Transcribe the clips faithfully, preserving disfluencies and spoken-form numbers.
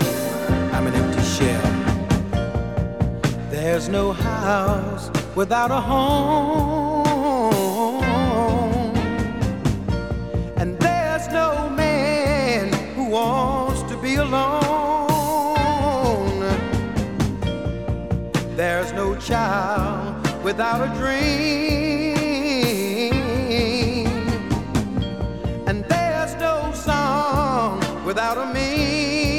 I'm an empty shell. There's no house without a home, and there's no man who wants to be alone. There's no child without a dream, and there's no song without a meaning.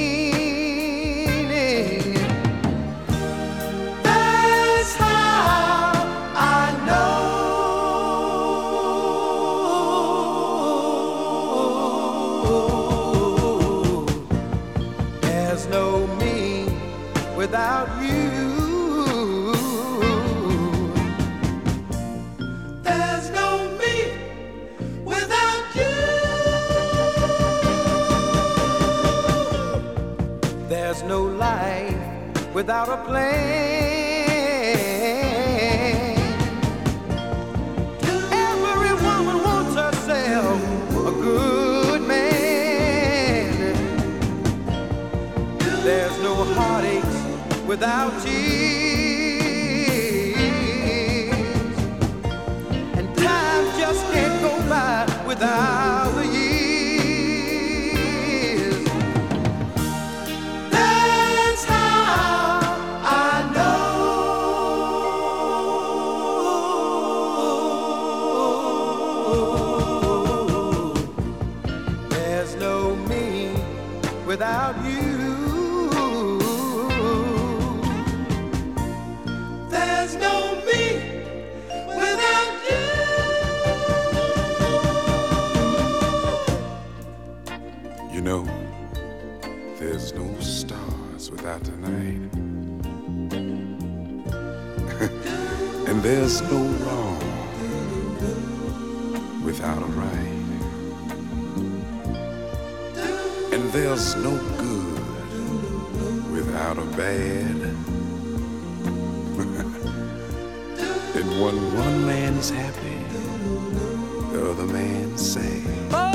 That's how I know there's no me without you. There's no life without a plan. Every woman wants herself a good man. There's no heartaches without tears, and time just can't go by without the years. Without you, there's no me without you. You know, there's no stars without the night, and there's no wrong without a right. And there's no good without a bad. And when one man's happy, the other man's sad.